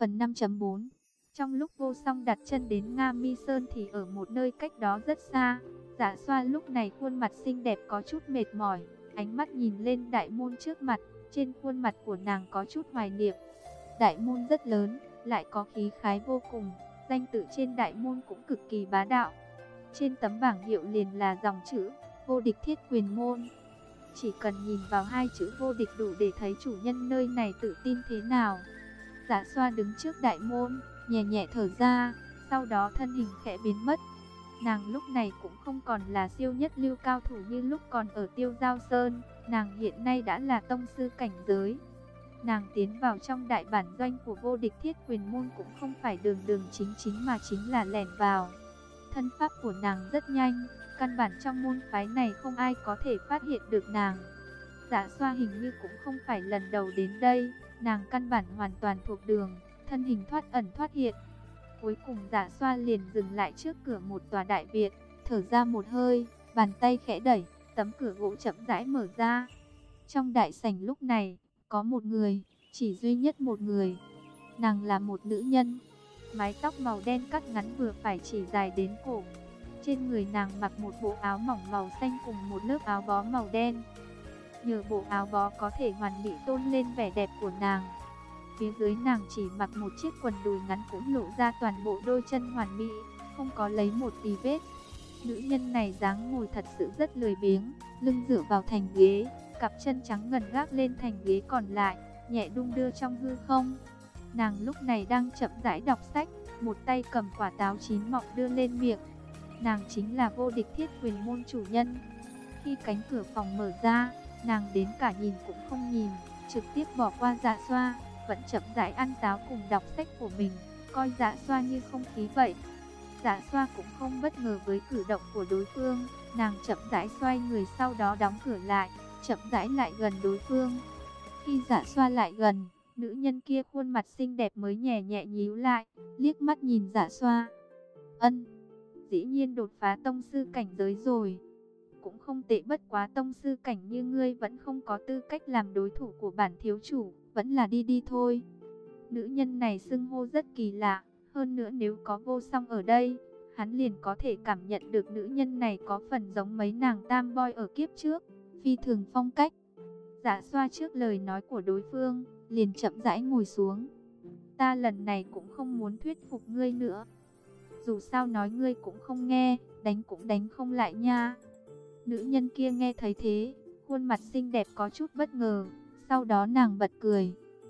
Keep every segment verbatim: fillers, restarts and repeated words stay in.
Phần năm chấm bốn. Trong lúc Vô Song đặt chân đến Nga Mi Sơn thì ở một nơi cách đó rất xa, Dạ Xoa lúc này khuôn mặt xinh đẹp có chút mệt mỏi, ánh mắt nhìn lên đại môn trước mặt, trên khuôn mặt của nàng có chút hoài niệm. Đại môn rất lớn, lại có khí khái vô cùng, danh tự trên đại môn cũng cực kỳ bá đạo. Trên tấm bảng hiệu liền là dòng chữ Vô Địch Thiết Quyền Môn. Chỉ cần nhìn vào hai chữ vô địch đủ để thấy chủ nhân nơi này tự tin thế nào. Dạ Xoa đứng trước đại môn, nhẹ nhẹ thở ra, sau đó thân hình khẽ biến mất. Nàng lúc này cũng không còn là siêu nhất lưu cao thủ như lúc còn ở Tiêu Giao Sơn, nàng hiện nay đã là tông sư cảnh giới. Nàng tiến vào trong đại bản doanh của Vô Địch Thiết Quyền Môn cũng không phải đường đường chính chính mà chính là lẻn vào. Thân pháp của nàng rất nhanh, căn bản trong môn phái này không ai có thể phát hiện được nàng. Dạ Xoa hình như cũng không phải lần đầu đến đây, nàng căn bản hoàn toàn thuộc đường, thân hình thoát ẩn thoát hiện. Cuối cùng Dạ Xoa liền dừng lại trước cửa một tòa đại viện, thở ra một hơi, bàn tay khẽ đẩy, tấm cửa gỗ chậm rãi mở ra. Trong đại sảnh lúc này, có một người, chỉ duy nhất một người. Nàng là một nữ nhân, mái tóc màu đen cắt ngắn vừa phải chỉ dài đến cổ. Trên người nàng mặc một bộ áo mỏng màu xanh cùng một lớp áo bó màu đen. Nhờ bộ áo bó có thể hoàn mỹ tôn lên vẻ đẹp của nàng. Phía dưới nàng chỉ mặc một chiếc quần đùi ngắn cũng lộ ra toàn bộ đôi chân hoàn mỹ, không có lấy một tí vết. Nữ nhân này dáng ngồi thật sự rất lười biếng, lưng dựa vào thành ghế, cặp chân trắng ngần gác lên thành ghế còn lại, nhẹ đung đưa trong hư không. Nàng lúc này đang chậm rãi đọc sách, một tay cầm quả táo chín mọng đưa lên miệng. Nàng chính là Vô Địch Thiết Quyền Môn chủ nhân. Khi cánh cửa phòng mở ra, nàng đến cả nhìn cũng không nhìn, trực tiếp bỏ qua Dạ Xoa, vẫn chậm rãi ăn táo cùng đọc sách của mình, coi Dạ Xoa như không khí vậy. Dạ Xoa cũng không bất ngờ với cử động của đối phương, nàng chậm rãi xoay người sau đó đóng cửa lại, chậm rãi lại gần đối phương. Khi Dạ Xoa lại gần, nữ nhân kia khuôn mặt xinh đẹp mới nhẹ nhẹ nhíu lại, liếc mắt nhìn Dạ Xoa. Ân, dĩ nhiên đột phá tông sư cảnh giới rồi. Cũng không tệ, bất quá tông sư cảnh như ngươi vẫn không có tư cách làm đối thủ của bản thiếu chủ, vẫn là đi đi thôi. Nữ nhân này xưng hô rất kỳ lạ, hơn nữa nếu có Vô Song ở đây, hắn liền có thể cảm nhận được nữ nhân này có phần giống mấy nàng tam boy ở kiếp trước, phi thường phong cách. Dạ Xoa trước lời nói của đối phương, liền chậm rãi ngồi xuống. Ta lần này cũng không muốn thuyết phục ngươi nữa. Dù sao nói ngươi cũng không nghe, đánh cũng đánh không lại nha. Nữ nhân kia nghe thấy thế, khuôn mặt xinh đẹp có chút bất ngờ, sau đó nàng bật cười.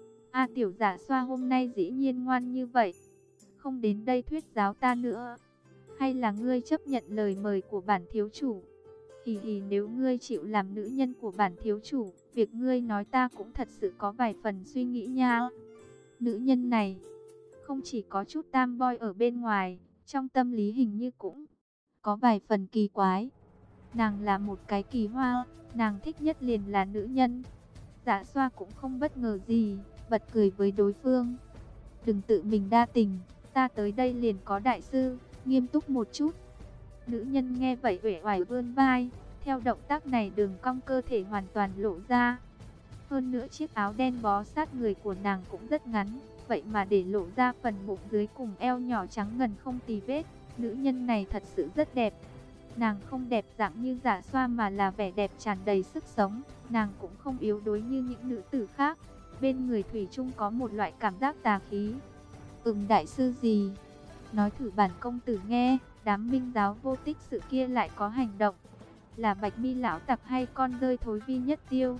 A tiểu Dạ Xoa hôm nay dĩ nhiên ngoan như vậy, không đến đây thuyết giáo ta nữa. Hay là ngươi chấp nhận lời mời của bản thiếu chủ? Hì hì, nếu ngươi chịu làm nữ nhân của bản thiếu chủ, việc ngươi nói ta cũng thật sự có vài phần suy nghĩ nha. Nữ nhân này, không chỉ có chút tam boy ở bên ngoài, trong tâm lý hình như cũng có vài phần kỳ quái. Nàng là một cái kỳ hoa, nàng thích nhất liền là nữ nhân. Dạ Xoa cũng không bất ngờ gì, bật cười với đối phương. Đừng tự mình đa tình, ta tới đây liền có đại sư, nghiêm túc một chút. Nữ nhân nghe vậy uể oải vươn vai, theo động tác này đường cong cơ thể hoàn toàn lộ ra. Hơn nữa chiếc áo đen bó sát người của nàng cũng rất ngắn, vậy mà để lộ ra phần bụng dưới cùng eo nhỏ trắng ngần không tì vết. Nữ nhân này thật sự rất đẹp. Nàng không đẹp dạng như Dạ Xoa mà là vẻ đẹp tràn đầy sức sống. Nàng cũng không yếu đuối như những nữ tử khác. Bên người thủy chung có một loại cảm giác tà khí. Ừm, đại sư gì? Nói thử bản công tử nghe. Đám minh giáo vô tích sự kia lại có hành động. Là Bạch Mi lão tặc hay con rơi thối vi nhất tiêu?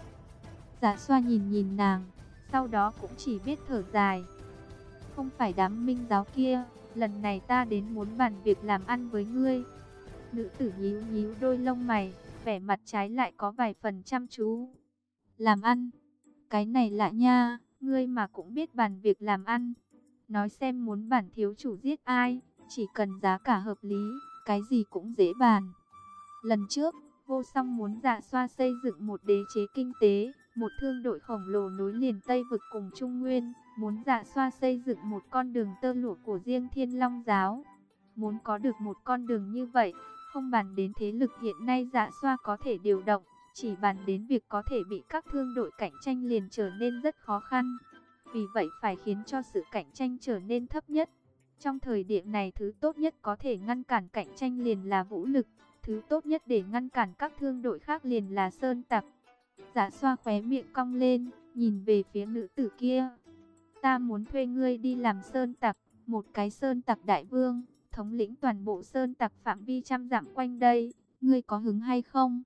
Dạ Xoa nhìn nhìn nàng, sau đó cũng chỉ biết thở dài. Không phải đám minh giáo kia, lần này ta đến muốn bàn việc làm ăn với ngươi. Nữ tử nhíu nhíu đôi lông mày, vẻ mặt trái lại có vài phần chăm chú. Làm ăn? Cái này lạ nha, ngươi mà cũng biết bàn việc làm ăn. Nói xem muốn bản thiếu chủ giết ai, chỉ cần giá cả hợp lý, cái gì cũng dễ bàn. Lần trước, Vô Song muốn Dạ Xoa xây dựng một đế chế kinh tế, một thương đội khổng lồ nối liền Tây Vực cùng Trung Nguyên, muốn Dạ Xoa xây dựng một con đường tơ lụa của riêng Thiên Long giáo. Muốn có được một con đường như vậy, không bàn đến thế lực hiện nay Dạ Xoa có thể điều động, chỉ bàn đến việc có thể bị các thương đội cạnh tranh liền trở nên rất khó khăn. vì vậy phải khiến cho sự cạnh tranh trở nên thấp nhất. Trong thời điểm này, thứ tốt nhất có thể ngăn cản cạnh tranh liền là vũ lực, thứ tốt nhất để ngăn cản các thương đội khác liền là sơn tặc. Dạ Xoa khóe miệng cong lên, nhìn về phía nữ tử kia. Ta muốn thuê ngươi đi làm sơn tặc, một cái sơn tặc đại vương, thống lĩnh toàn bộ sơn tặc phạm vi trăm dặm quanh đây, ngươi có hứng hay không?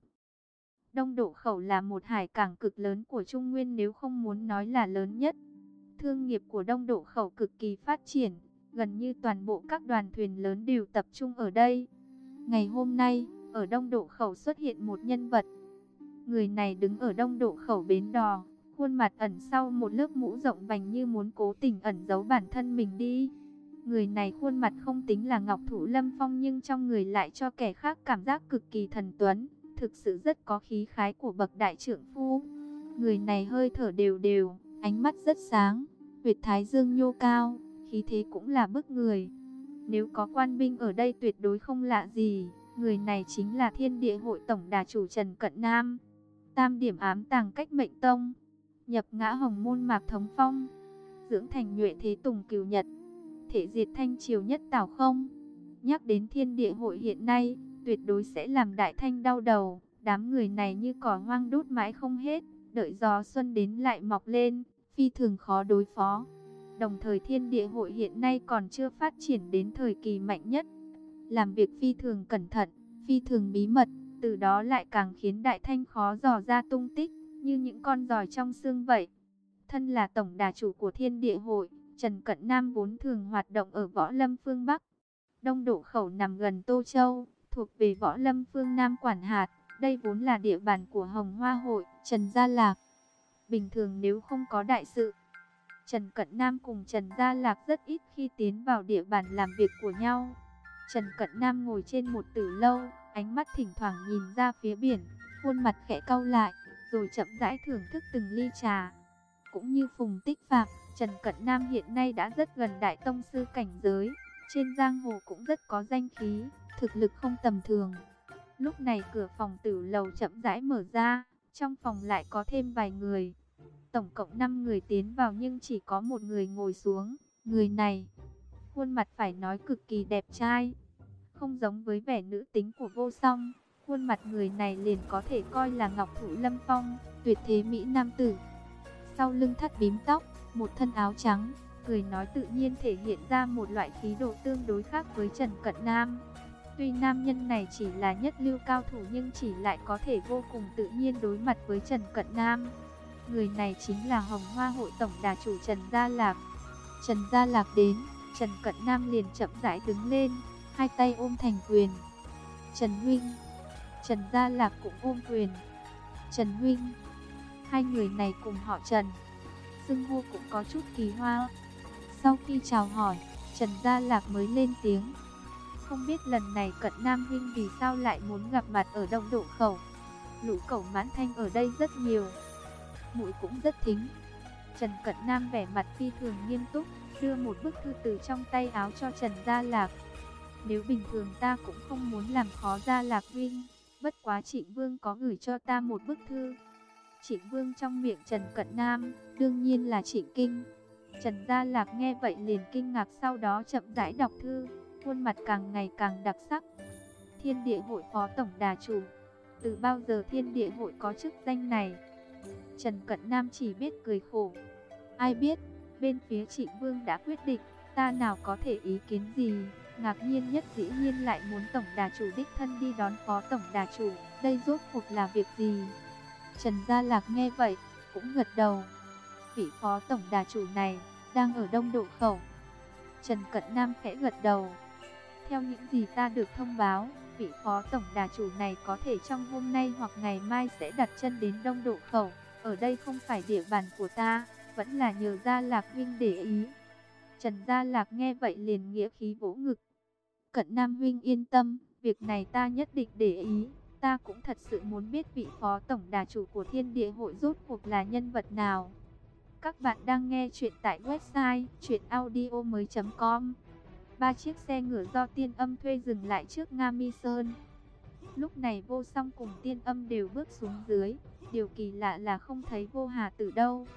Đông Độ Khẩu là một hải cảng cực lớn của Trung Nguyên, nếu không muốn nói là lớn nhất. Thương nghiệp của Đông Độ Khẩu cực kỳ phát triển, gần như toàn bộ các đoàn thuyền lớn đều tập trung ở đây. Ngày hôm nay, ở Đông Độ Khẩu xuất hiện một nhân vật. Người này đứng ở Đông Độ Khẩu bến đò, khuôn mặt ẩn sau một lớp mũ rộng vành như muốn cố tình ẩn giấu bản thân mình đi. Người này khuôn mặt không tính là ngọc thụ lâm phong, nhưng trong người lại cho kẻ khác cảm giác cực kỳ thần tuấn, thực sự rất có khí khái của bậc đại trượng phu. Người này hơi thở đều đều, ánh mắt rất sáng, huyệt thái dương nhô cao, khí thế cũng là bức người. Nếu có quan binh ở đây tuyệt đối không lạ gì, người này chính là Thiên Địa Hội tổng đà chủ Trần Cận Nam. Tam điểm ám tàng cách mệnh tông, nhập ngã hồng môn Mạc Thống Phong, dưỡng thành nhuệ thế Tùng Cửu Nhật, thể diệt thanh triều nhất Tào Không. Nhắc đến Thiên Địa Hội hiện nay, tuyệt đối sẽ làm Đại Thanh đau đầu. Đám người này như cỏ hoang đốt mãi không hết, đợi gió xuân đến lại mọc lên, phi thường khó đối phó. Đồng thời Thiên Địa Hội hiện nay còn chưa phát triển đến thời kỳ mạnh nhất, làm việc phi thường cẩn thận, phi thường bí mật, từ đó lại càng khiến Đại Thanh khó dò ra tung tích, như những con giòi trong xương vậy. Thân là tổng đà chủ của Thiên Địa Hội, Trần Cận Nam vốn thường hoạt động ở Võ Lâm phương Bắc. Đông Độ Khẩu nằm gần Tô Châu, thuộc về Võ Lâm phương Nam quản hạt. Đây vốn là địa bàn của Hồng Hoa Hội, Trần Gia Lạc. Bình thường nếu không có đại sự, Trần Cận Nam cùng Trần Gia Lạc rất ít khi tiến vào địa bàn làm việc của nhau. Trần Cận Nam ngồi trên một tử lâu, ánh mắt thỉnh thoảng nhìn ra phía biển, khuôn mặt khẽ cau lại, rồi chậm rãi thưởng thức từng ly trà. Cũng như Phùng Tích Phạm, Trần Cận Nam hiện nay đã rất gần đại tông sư cảnh giới, trên giang hồ cũng rất có danh khí, thực lực không tầm thường. Lúc này cửa phòng tử lầu chậm rãi mở ra, trong phòng lại có thêm vài người. Tổng cộng năm người tiến vào nhưng chỉ có một người ngồi xuống. Người này, khuôn mặt phải nói cực kỳ đẹp trai, không giống với vẻ nữ tính của Vô Song. Khuôn mặt người này liền có thể coi là ngọc thụ lâm phong, tuyệt thế mỹ nam tử. Sau lưng thắt bím tóc, một thân áo trắng, cười nói tự nhiên thể hiện ra một loại khí độ tương đối khác với Trần Cận Nam. Tuy nam nhân này chỉ là nhất lưu cao thủ nhưng chỉ lại có thể vô cùng tự nhiên đối mặt với Trần Cận Nam. Người này chính là Hồng Hoa Hội tổng đà chủ Trần Gia Lạc. Trần Gia Lạc đến, Trần Cận Nam liền chậm rãi đứng lên, hai tay ôm thành quyền. Trần huynh. Trần Gia Lạc cũng ôm quyền. Trần huynh. Hai người này cùng họ Trần, xưng hô cũng có chút kỳ hoa. Sau khi chào hỏi, Trần Gia Lạc mới lên tiếng. Không biết lần này Cận Nam huynh vì sao lại muốn gặp mặt ở Đông Độ Khẩu? Lũ cẩu mãn thanh ở đây rất nhiều, muội cũng rất thính. Trần Cận Nam vẻ mặt phi thường nghiêm túc, đưa một bức thư từ trong tay áo cho Trần Gia Lạc. Nếu bình thường ta cũng không muốn làm khó Gia Lạc huynh, bất quá Trịnh Vương có gửi cho ta một bức thư. Trịnh Vương trong miệng Trần Cận Nam, đương nhiên là Trịnh Kinh. Trần Gia Lạc nghe vậy liền kinh ngạc, sau đó chậm rãi đọc thư, khuôn mặt càng ngày càng đặc sắc. Thiên Địa Hội phó tổng đà chủ, từ bao giờ Thiên Địa Hội có chức danh này? Trần Cận Nam chỉ biết cười khổ. Ai biết, bên phía Trịnh Vương đã quyết định, ta nào có thể ý kiến gì. Ngạc nhiên nhất dĩ nhiên lại muốn tổng đà chủ đích thân đi đón phó tổng đà chủ, đây rốt cuộc là việc gì? Trần Gia Lạc nghe vậy, cũng gật đầu. Vị phó tổng đà chủ này, đang ở Đông Độ Khẩu. Trần Cận Nam khẽ gật đầu. Theo những gì ta được thông báo, vị phó tổng đà chủ này có thể trong hôm nay hoặc ngày mai sẽ đặt chân đến Đông Độ Khẩu. Ở đây không phải địa bàn của ta, vẫn là nhờ Gia Lạc huynh để ý. Trần Gia Lạc nghe vậy liền nghĩa khí vỗ ngực. Cận Nam huynh yên tâm, việc này ta nhất định để ý. Ta cũng thật sự muốn biết vị phó tổng đà chủ của Thiên Địa Hội rốt cuộc là nhân vật nào. Các bạn đang nghe chuyện tại website truyện audio mới chấm com. Ba chiếc xe ngựa do Tiên Âm thuê dừng lại trước Nga Mi Sơn. Lúc này Vô Song cùng Tiên Âm đều bước xuống dưới. Điều kỳ lạ là không thấy Vô Hà Tử đâu.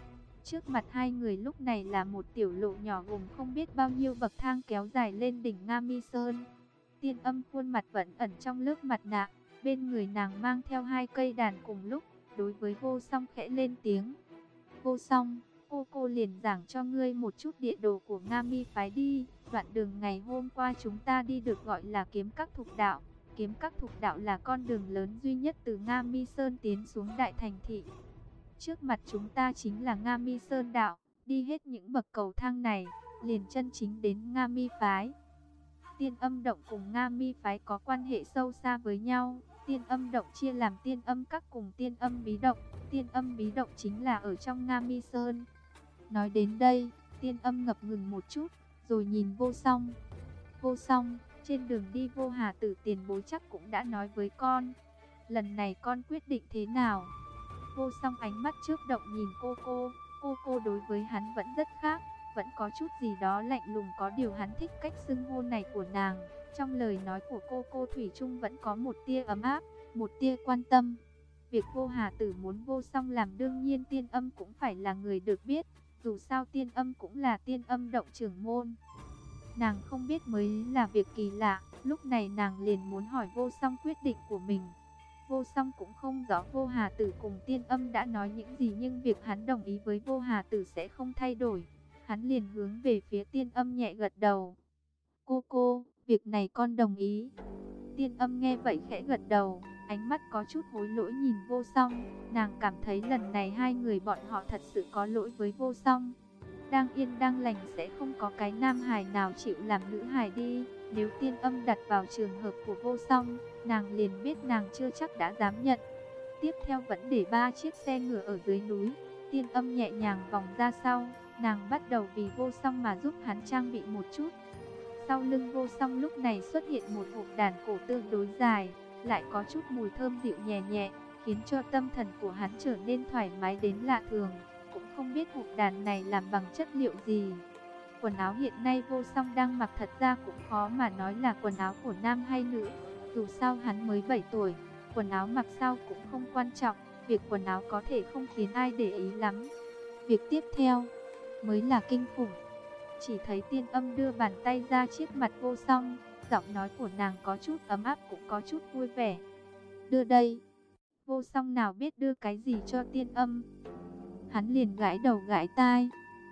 Trước mặt hai người lúc này là một tiểu lộ nhỏ gồm không biết bao nhiêu bậc thang kéo dài lên đỉnh Nga Mi Sơn. Tiên Âm khuôn mặt vẫn ẩn trong lớp mặt nạ, bên người nàng mang theo hai cây đàn cùng lúc, đối với Vô Song khẽ lên tiếng. Vô Song, cô cô liền giảng cho ngươi một chút địa đồ của Nga Mi phái đi. Đoạn đường ngày hôm qua chúng ta đi được gọi là Kiếm Các Thục Đạo. Kiếm Các Thục Đạo là con đường lớn duy nhất từ Nga Mi Sơn tiến xuống Đại Thành Thị. Trước mặt chúng ta chính là Nga Mi Sơn Đạo, đi hết những bậc cầu thang này, liền chân chính đến Nga Mi phái. Tiên Âm Động cùng Nga Mi phái có quan hệ sâu xa với nhau. Tiên Âm Động chia làm Tiên Âm Các cùng Tiên Âm Bí Động. Tiên Âm Bí Động chính là ở trong Nga Mi Sơn. Nói đến đây, Tiên Âm ngập ngừng một chút, rồi nhìn Vô Song. Vô Song, trên đường đi Vô Hà Tử tiền bối chắc cũng đã nói với con. Lần này con quyết định thế nào? Vô Song ánh mắt chớp động nhìn cô cô. Cô cô đối với hắn vẫn rất khác, vẫn có chút gì đó lạnh lùng, có điều hắn thích cách xưng hô này của nàng. Trong lời nói của cô cô thủy chung vẫn có một tia ấm áp, một tia quan tâm. Việc Vô Hà Tử muốn Vô Song làm đương nhiên Tiên Âm cũng phải là người được biết. Dù sao Tiên Âm cũng là Tiên Âm Động trưởng môn. Nàng không biết mới là việc kỳ lạ. Lúc này nàng liền muốn hỏi Vô Song quyết định của mình. Vô Song cũng không rõ Vô Hà Tử cùng Tiên Âm đã nói những gì, nhưng việc hắn đồng ý với Vô Hà Tử sẽ không thay đổi. Hắn liền hướng về phía Tiên Âm nhẹ gật đầu. Cô cô, việc này con đồng ý. Tiên Âm nghe vậy khẽ gật đầu, ánh mắt có chút hối lỗi nhìn Vô Song. Nàng cảm thấy lần này hai người bọn họ thật sự có lỗi với Vô Song. Đang yên đang lành sẽ không có cái nam hài nào chịu làm nữ hài đi. Nếu Tiên Âm đặt vào trường hợp của Vô Song, nàng liền biết nàng chưa chắc đã dám nhận. Tiếp theo vẫn để ba chiếc xe ngựa ở dưới núi. Tiên Âm nhẹ nhàng vòng ra sau, nàng bắt đầu vì Vô Song mà giúp hắn trang bị một chút. Sau lưng Vô Song lúc này xuất hiện một hộp đàn cổ tương đối dài, lại có chút mùi thơm dịu nhẹ nhẹ, khiến cho tâm thần của hắn trở nên thoải mái đến lạ thường. Cũng không biết hộp đàn này làm bằng chất liệu gì. Quần áo hiện nay Vô Song đang mặc thật ra cũng khó mà nói là quần áo của nam hay nữ. Dù sao hắn mới bảy tuổi, quần áo mặc sao cũng không quan trọng. Việc quần áo có thể không khiến ai để ý lắm. Việc tiếp theo mới là kinh khủng. Chỉ thấy Tiên Âm đưa bàn tay ra trước mặt Vô Song, giọng nói của nàng có chút ấm áp cũng có chút vui vẻ. Đưa đây. Vô Song nào biết đưa cái gì cho Tiên Âm. Hắn liền gãi đầu gãi tai.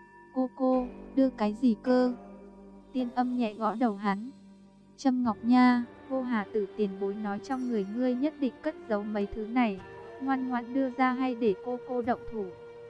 Cô cô, đưa cái gì cơ? Tiên Âm nhẹ gõ đầu hắn. Trâm ngọc nha, Vô Hà Tử tiền bối nói trong người ngươi nhất định cất giấu mấy thứ này. Ngoan ngoãn đưa ra hay để cô cô động thủ?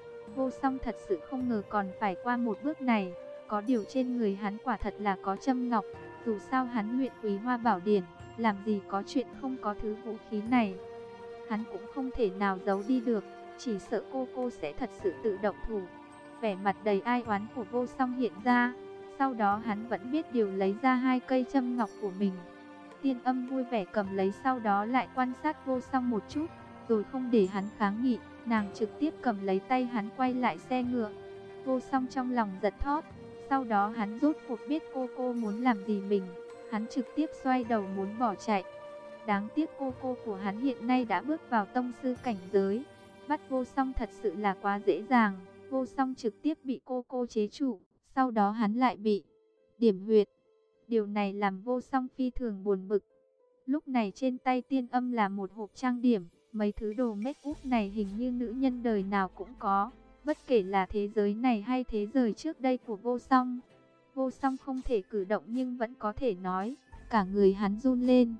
Vô Song thật sự không ngờ còn phải qua một bước này. Có điều trên người hắn quả thật là có trâm ngọc. Dù sao hắn luyện Quý Hoa Bảo Điển, làm gì có chuyện không có thứ vũ khí này. Hắn cũng không thể nào giấu đi được. Chỉ sợ cô cô sẽ thật sự tự động thủ. Vẻ mặt đầy ai oán của Vô Song hiện ra. Sau đó hắn vẫn biết điều lấy ra hai cây trâm ngọc của mình. Tiên Âm vui vẻ cầm lấy, sau đó lại quan sát Vô Song một chút, rồi không để hắn kháng nghị, nàng trực tiếp cầm lấy tay hắn quay lại xe ngựa. Vô Song trong lòng giật thót. Sau đó hắn rốt cuộc biết cô cô muốn làm gì mình. Hắn trực tiếp xoay đầu muốn bỏ chạy. Đáng tiếc cô cô của hắn hiện nay đã bước vào tông sư cảnh giới. Bắt Vô Song thật sự là quá dễ dàng. Vô Song trực tiếp bị cô cô chế trụ. Sau đó hắn lại bị điểm huyệt. Điều này làm Vô Song phi thường buồn bực. Lúc này trên tay Tiên Âm là một hộp trang điểm. Mấy thứ đồ make up này hình như nữ nhân đời nào cũng có. Bất kể là thế giới này hay thế giới trước đây của Vô Song. Vô Song không thể cử động nhưng vẫn có thể nói. Cả người hắn run lên.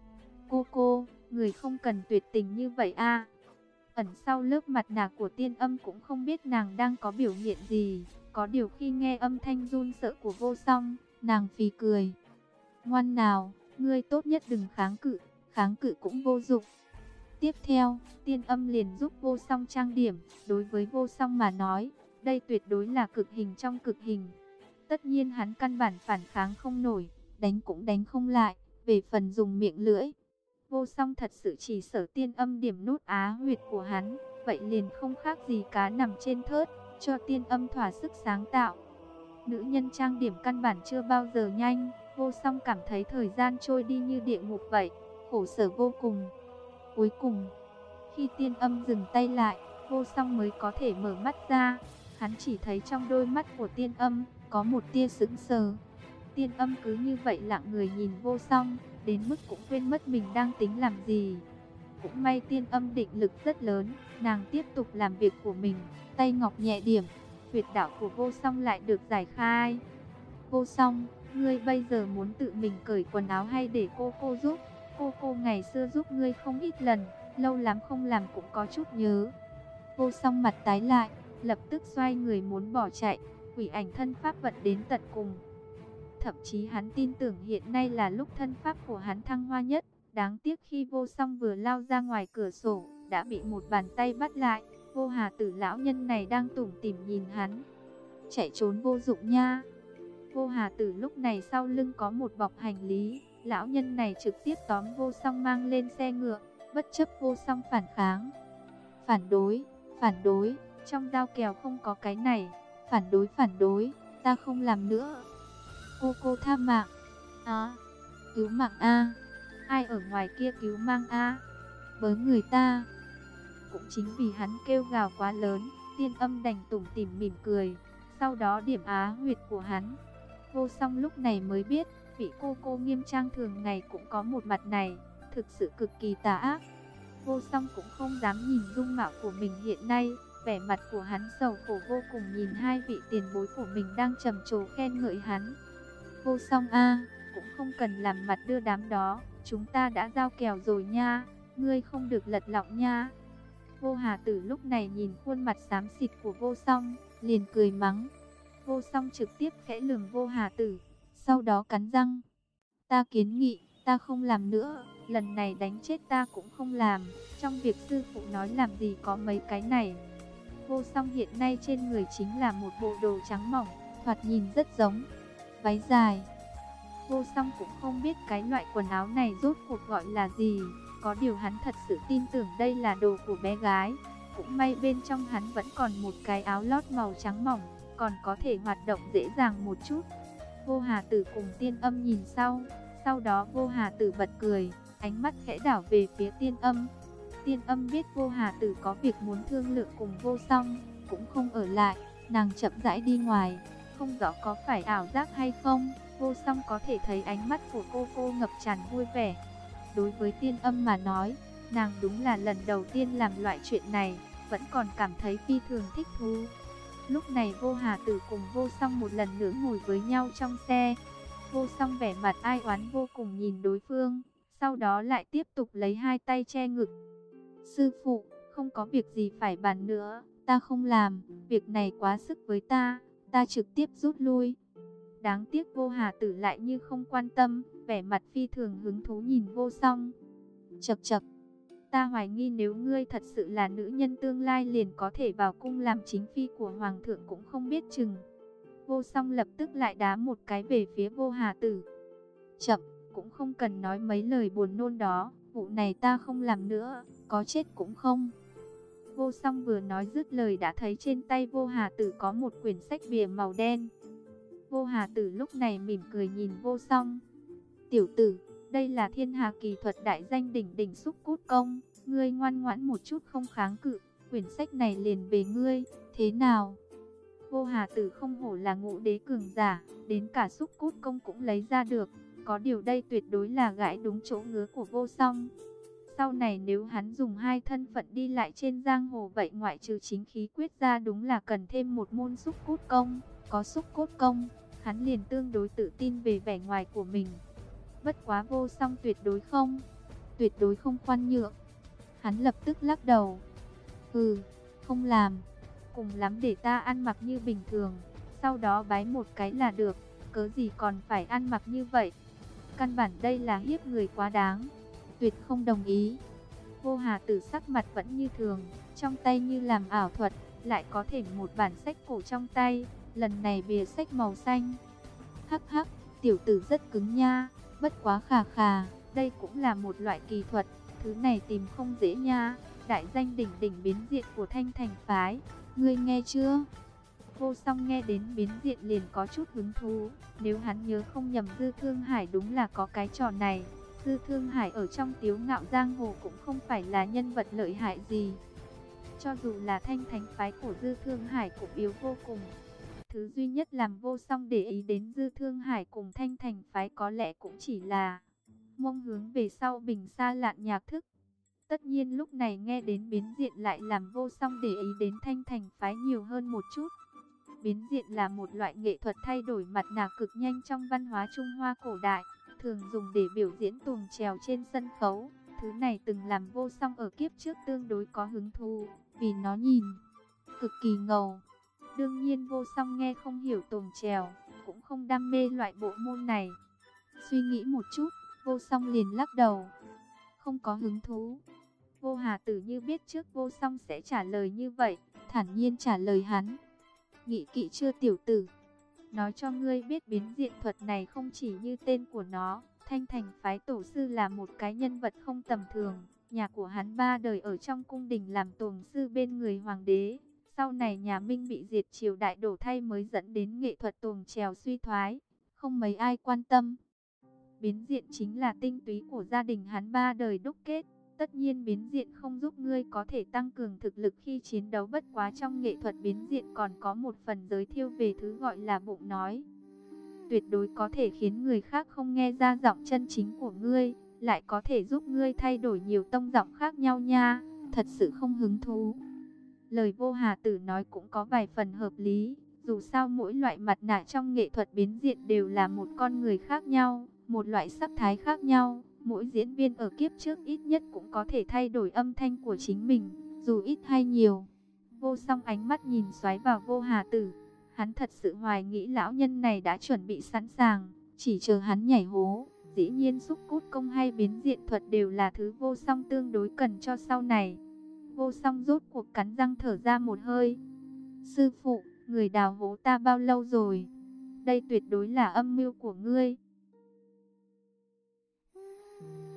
Cô cô, người không cần tuyệt tình như vậy a. Ẩn sau lớp mặt nạ của Tiên Âm cũng không biết nàng đang có biểu hiện gì. Có điều khi nghe âm thanh run sợ của Vô Song, nàng phì cười. Ngoan nào, ngươi tốt nhất đừng kháng cự, kháng cự cũng vô dụng. Tiếp theo, Tiên Âm liền giúp Vô Song trang điểm. Đối với Vô Song mà nói, đây tuyệt đối là cực hình trong cực hình. Tất nhiên hắn căn bản phản kháng không nổi, đánh cũng đánh không lại. Về phần dùng miệng lưỡi, Vô Song thật sự chỉ sở Tiên Âm điểm nút á huyệt của hắn, vậy liền không khác gì cá nằm trên thớt, cho Tiên Âm thỏa sức sáng tạo. Nữ nhân trang điểm căn bản chưa bao giờ nhanh. Vô Song cảm thấy thời gian trôi đi như địa ngục vậy, khổ sở vô cùng. Cuối cùng, khi Tiên Âm dừng tay lại, Vô Song mới có thể mở mắt ra. Hắn chỉ thấy trong đôi mắt của Tiên Âm có một tia sững sờ. Tiên Âm cứ như vậy lặng người nhìn Vô Song, đến mức cũng quên mất mình đang tính làm gì. Cũng may Tiên Âm định lực rất lớn, nàng tiếp tục làm việc của mình, tay ngọc nhẹ điểm, huyệt đạo của Vô Song lại được giải khai. Vô Song, ngươi bây giờ muốn tự mình cởi quần áo hay để cô cô giúp? Cô cô ngày xưa giúp ngươi không ít lần, lâu lắm không làm cũng có chút nhớ. Vô Song mặt tái lại, lập tức xoay người muốn bỏ chạy, quỷ ảnh thân pháp vận đến tận cùng. Thậm chí hắn tin tưởng hiện nay là lúc thân pháp của hắn thăng hoa nhất. Đáng tiếc khi Vô Song vừa lao ra ngoài cửa sổ, đã bị một bàn tay bắt lại. Vô Hà Tử lão nhân này đang tủm tỉm nhìn hắn. Chạy trốn vô dụng nha. Vô Hà Tử lúc này sau lưng có một bọc hành lý. Lão nhân này trực tiếp tóm Vô Song mang lên xe ngựa, bất chấp Vô Song phản kháng. Phản đối, phản đối, trong dao kèo không có cái này. Phản đối, phản đối, ta không làm nữa. Cô cô tha mạng. À, cứu mạng a. Ai ở ngoài kia cứu mang a? Bớ người ta. Cũng chính vì hắn kêu gào quá lớn, Tiên Âm đành tủm tỉm mỉm cười, sau đó điểm á huyệt của hắn. Vô Song lúc này mới biết, vị cô cô nghiêm trang thường ngày cũng có một mặt này, thực sự cực kỳ tà ác. Vô Song cũng không dám nhìn dung mạo của mình hiện nay, vẻ mặt của hắn sầu khổ vô cùng nhìn hai vị tiền bối của mình đang trầm trồ khen ngợi hắn. Vô Song a, cũng không cần làm mặt đưa đám đó, chúng ta đã giao kèo rồi nha, ngươi không được lật lọng nha. Vô Hà Tử lúc này nhìn khuôn mặt xám xịt của Vô Song, liền cười mắng. Vô Song trực tiếp khẽ lườm Vô Hà Tử, sau đó cắn răng. Ta kiến nghị, ta không làm nữa, lần này đánh chết ta cũng không làm, trong việc sư phụ nói làm gì có mấy cái này. Vô Song hiện nay trên người chính là một bộ đồ trắng mỏng, thoạt nhìn rất giống váy dài. Vô Song cũng không biết cái loại quần áo này rốt cuộc gọi là gì, có điều hắn thật sự tin tưởng đây là đồ của bé gái. Cũng may bên trong hắn vẫn còn một cái áo lót màu trắng mỏng, còn có thể hoạt động dễ dàng một chút. Vô Hà Tử cùng Tiên Âm nhìn sau, sau đó Vô Hà Tử bật cười, ánh mắt khẽ đảo về phía Tiên Âm. Tiên Âm biết Vô Hà Tử có việc muốn thương lượng cùng Vô Song, cũng không ở lại, nàng chậm rãi đi ngoài. Không rõ có phải ảo giác hay không, Vô Song có thể thấy ánh mắt của cô cô ngập tràn vui vẻ. Đối với Tiên Âm mà nói, nàng đúng là lần đầu tiên làm loại chuyện này, vẫn còn cảm thấy phi thường thích thú. Lúc này Vô Hà Tử cùng Vô Song một lần nữa ngồi với nhau trong xe. Vô Song vẻ mặt ai oán vô cùng nhìn đối phương, sau đó lại tiếp tục lấy hai tay che ngực. Sư phụ, không có việc gì phải bàn nữa, ta không làm, việc này quá sức với ta, ta trực tiếp rút lui. Đáng tiếc Vô Hà Tử lại như không quan tâm, vẻ mặt phi thường hứng thú nhìn Vô Song. Chậc chậc, ta hoài nghi nếu ngươi thật sự là nữ nhân tương lai liền có thể vào cung làm chính phi của hoàng thượng cũng không biết chừng. Vô Song lập tức lại đá một cái về phía Vô Hà Tử. Chậm, cũng không cần nói mấy lời buồn nôn đó, vụ này ta không làm nữa, có chết cũng không. Vô Song vừa nói dứt lời đã thấy trên tay Vô Hà Tử có một quyển sách bìa màu đen. Vô Hà Tử lúc này mỉm cười nhìn Vô Song. Tiểu tử, đây là thiên hà kỳ thuật đại danh đỉnh đỉnh xúc cút công, ngươi ngoan ngoãn một chút không kháng cự, quyển sách này liền về ngươi, thế nào? Vô Hà Tử không hổ là ngũ đế cường giả, đến cả xúc cút công cũng lấy ra được, có điều đây tuyệt đối là gãi đúng chỗ ngứa của Vô Song. Sau này nếu hắn dùng hai thân phận đi lại trên giang hồ vậy ngoại trừ chính khí quyết ra đúng là cần thêm một môn xúc cút công, có xúc cốt công, hắn liền tương đối tự tin về vẻ ngoài của mình. Bất quá Vô Song tuyệt đối không, tuyệt đối không khoan nhượng. Hắn lập tức lắc đầu. Ừ, không làm, cùng lắm để ta ăn mặc như bình thường, sau đó bái một cái là được, cớ gì còn phải ăn mặc như vậy. Căn bản đây là hiếp người quá đáng, tuyệt không đồng ý. Vô Hà Tử sắc mặt vẫn như thường, trong tay như làm ảo thuật, lại có thể một bản sách cổ trong tay, lần này bìa sách màu xanh. Hắc hắc, tiểu tử rất cứng nha, bất quá khà khà, đây cũng là một loại kỳ thuật, thứ này tìm không dễ nha, đại danh đỉnh đỉnh biến diện của Thanh Thành phái, ngươi nghe chưa? Vô Song nghe đến biến diện liền có chút hứng thú, nếu hắn nhớ không nhầm Dư Thương Hải đúng là có cái trò này. Dư Thương Hải ở trong Tiếu Ngạo giang hồ cũng không phải là nhân vật lợi hại gì. Cho dù là Thanh Thánh phái của Dư Thương Hải cũng yếu vô cùng. Thứ duy nhất làm Vô Song để ý đến Dư Thương Hải cùng Thanh Thành phái có lẽ cũng chỉ là mông hướng về sau Bình Sa Lạn nhạc thức. Tất nhiên lúc này nghe đến biến diện lại làm Vô Song để ý đến Thanh Thành phái nhiều hơn một chút. Biến diện là một loại nghệ thuật thay đổi mặt nạ cực nhanh trong văn hóa Trung Hoa cổ đại, thường dùng để biểu diễn tuồng chèo trên sân khấu. Thứ này từng làm Vô Song ở kiếp trước tương đối có hứng thú, vì nó nhìn cực kỳ ngầu. Đương nhiên Vô Song nghe không hiểu tuồng chèo, cũng không đam mê loại bộ môn này. Suy nghĩ một chút, Vô Song liền lắc đầu, không có hứng thú. Vô Hà Tử như biết trước Vô Song sẽ trả lời như vậy, thản nhiên trả lời hắn. Nghĩ kỵ chưa tiểu tử? Nói cho ngươi biết biến diện thuật này không chỉ như tên của nó, Thanh Thành phái tổ sư là một cái nhân vật không tầm thường. Nhà của hắn ba đời ở trong cung đình làm tuồng sư bên người hoàng đế. Sau này nhà Minh bị diệt triều đại đổ thay mới dẫn đến nghệ thuật tuồng chèo suy thoái, không mấy ai quan tâm. Biến diện chính là tinh túy của gia đình hắn ba đời đúc kết. Tất nhiên biến diện không giúp ngươi có thể tăng cường thực lực khi chiến đấu, bất quá trong nghệ thuật biến diện còn có một phần giới thiệu về thứ gọi là bụng nói. Tuyệt đối có thể khiến người khác không nghe ra giọng chân chính của ngươi, lại có thể giúp ngươi thay đổi nhiều tông giọng khác nhau nha, thật sự không hứng thú. Lời Vô Hà Tử nói cũng có vài phần hợp lý, dù sao mỗi loại mặt nạ trong nghệ thuật biến diện đều là một con người khác nhau, một loại sắc thái khác nhau. Mỗi diễn viên ở kiếp trước ít nhất cũng có thể thay đổi âm thanh của chính mình, dù ít hay nhiều. Vô Song ánh mắt nhìn xoáy vào Vô Hà Tử. Hắn thật sự hoài nghĩ lão nhân này đã chuẩn bị sẵn sàng, chỉ chờ hắn nhảy hố. Dĩ nhiên xúc cút công hay biến diện thuật đều là thứ Vô Song tương đối cần cho sau này. Vô Song rốt cuộc cắn răng thở ra một hơi. Sư phụ, người đào hố ta bao lâu rồi? Đây tuyệt đối là âm mưu của ngươi.